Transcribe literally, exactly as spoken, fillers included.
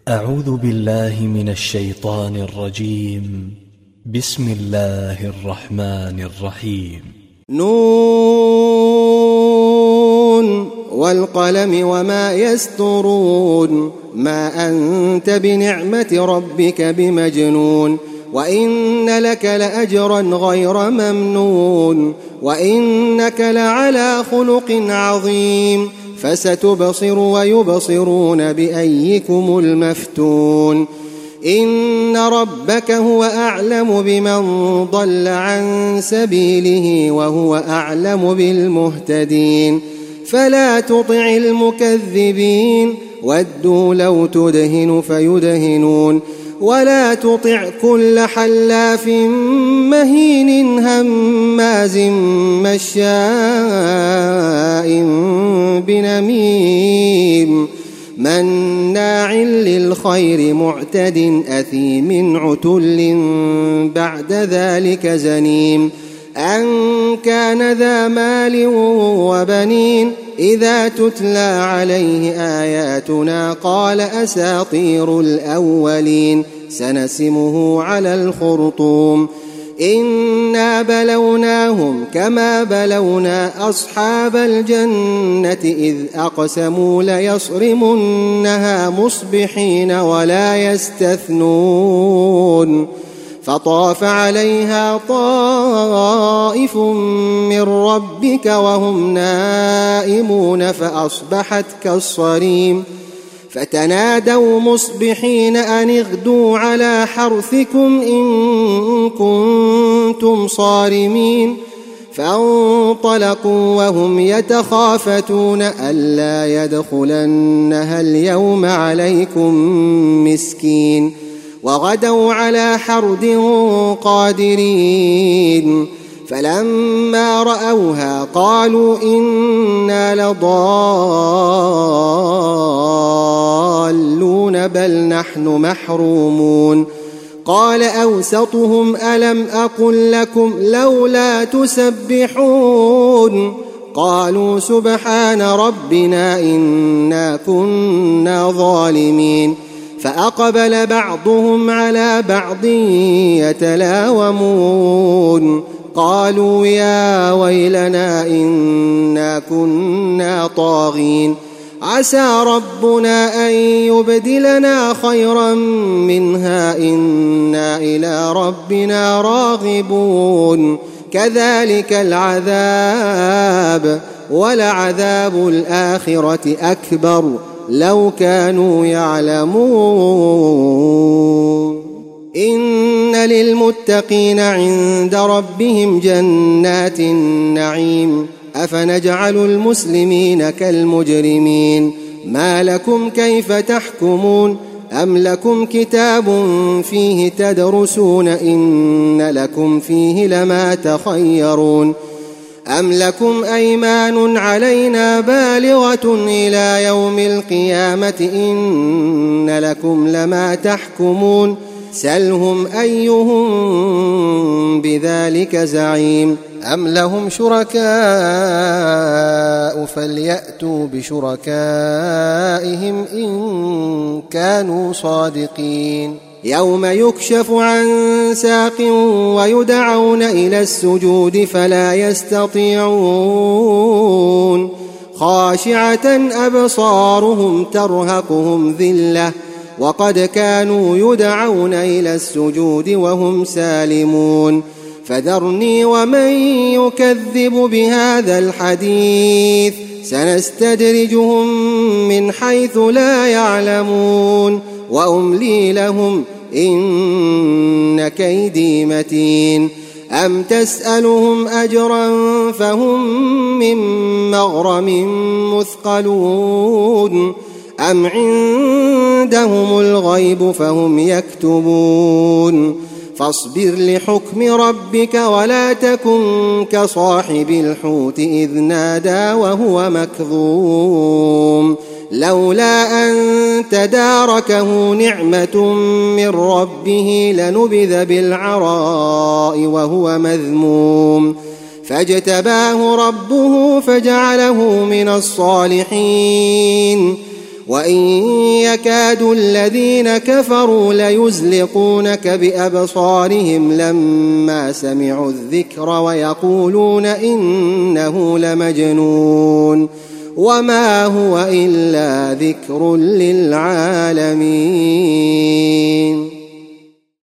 أعوذ بالله من الشيطان الرجيم. بسم الله الرحمن الرحيم. نون والقلم وما يسطرون ما أنت بنعمة ربك بمجنون وإن لك لأجرا غير ممنون وإنك لعلى خلق عظيم فستبصر ويبصرون بأيكم المفتون إن ربك هو أعلم بمن ضل عن سبيله وهو أعلم بالمهتدين فلا تطع المكذبين ودوا لو تدهن فيدهنون ولا تطع كل حلاف مهين هماز مشاء بنميم مناع للخير معتد أثيم عتل بعد ذلك زنيم أن كان ذا مال وبنين إذا تتلى عليه آياتنا قال أساطير الأولين سنسمه على الخرطوم إنا بلوناهم كما بلونا أصحاب الجنة إذ أقسموا ليصرمنها مصبحين ولا يستثنون فطاف عليها طائف من ربك وهم نائمون فأصبحت كالصريم فتنادوا مصبحين أن اغدوا على حرثكم إن كنتم صارمين فانطلقوا وهم يتخافتون ألا يدخلنها اليوم عليكم مسكين وغدوا على حرد قادرين فلما رأوها قالوا إنا لضالون بل نحن محرومون قال أوسطهم ألم أقل لكم لولا تسبحون قالوا سبحان ربنا إنا كنا ظالمين فأقبل بعضهم على بعض يتلاومون قالوا يا ويلنا إنا كنا طاغين عسى ربنا أن يبدلنا خيرا منها إنا إلى ربنا راغبون كذلك العذاب ولعذاب الآخرة أكبر لو كانوا يعلمون إن للمتقين عند ربهم جنات النعيم أفنجعل المسلمين كالمجرمين ما لكم كيف تحكمون أم لكم كتاب فيه تدرسون إن لكم فيه لما تخيرون أم لكم أيمان علينا بالغة إلى يوم القيامة إن لكم لما تحكمون سلهم أيهم بذلك زعيم أم لهم شركاء فليأتوا بشركائهم إن كانوا صادقين يوم يكشف عن ساق ويدعون إلى السجود فلا يستطيعون خاشعة أبصارهم ترهقهم ذلة وقد كانوا يدعون إلى السجود وهم سالمون فذرني ومن يكذب بهذا الحديث سنستدرجهم من حيث لا يعلمون وأملي لهم إن كيدي متين أم تسألهم أجرا فهم من مغرم مثقلون أم عندهم الغيب فهم يكتبون فاصبر لحكم ربك ولا تكن كصاحب الحوت إذ نادى وهو مكظوم لولا أن تداركه نعمة من ربه لنبذ بالعراء وهو مذموم فاجتباه ربه فجعله من الصالحين وإن يكاد الذين كفروا ليزلقونك بأبصارهم لما سمعوا الذكر ويقولون إنه لمجنون وما هو إلا ذكر للعالمين.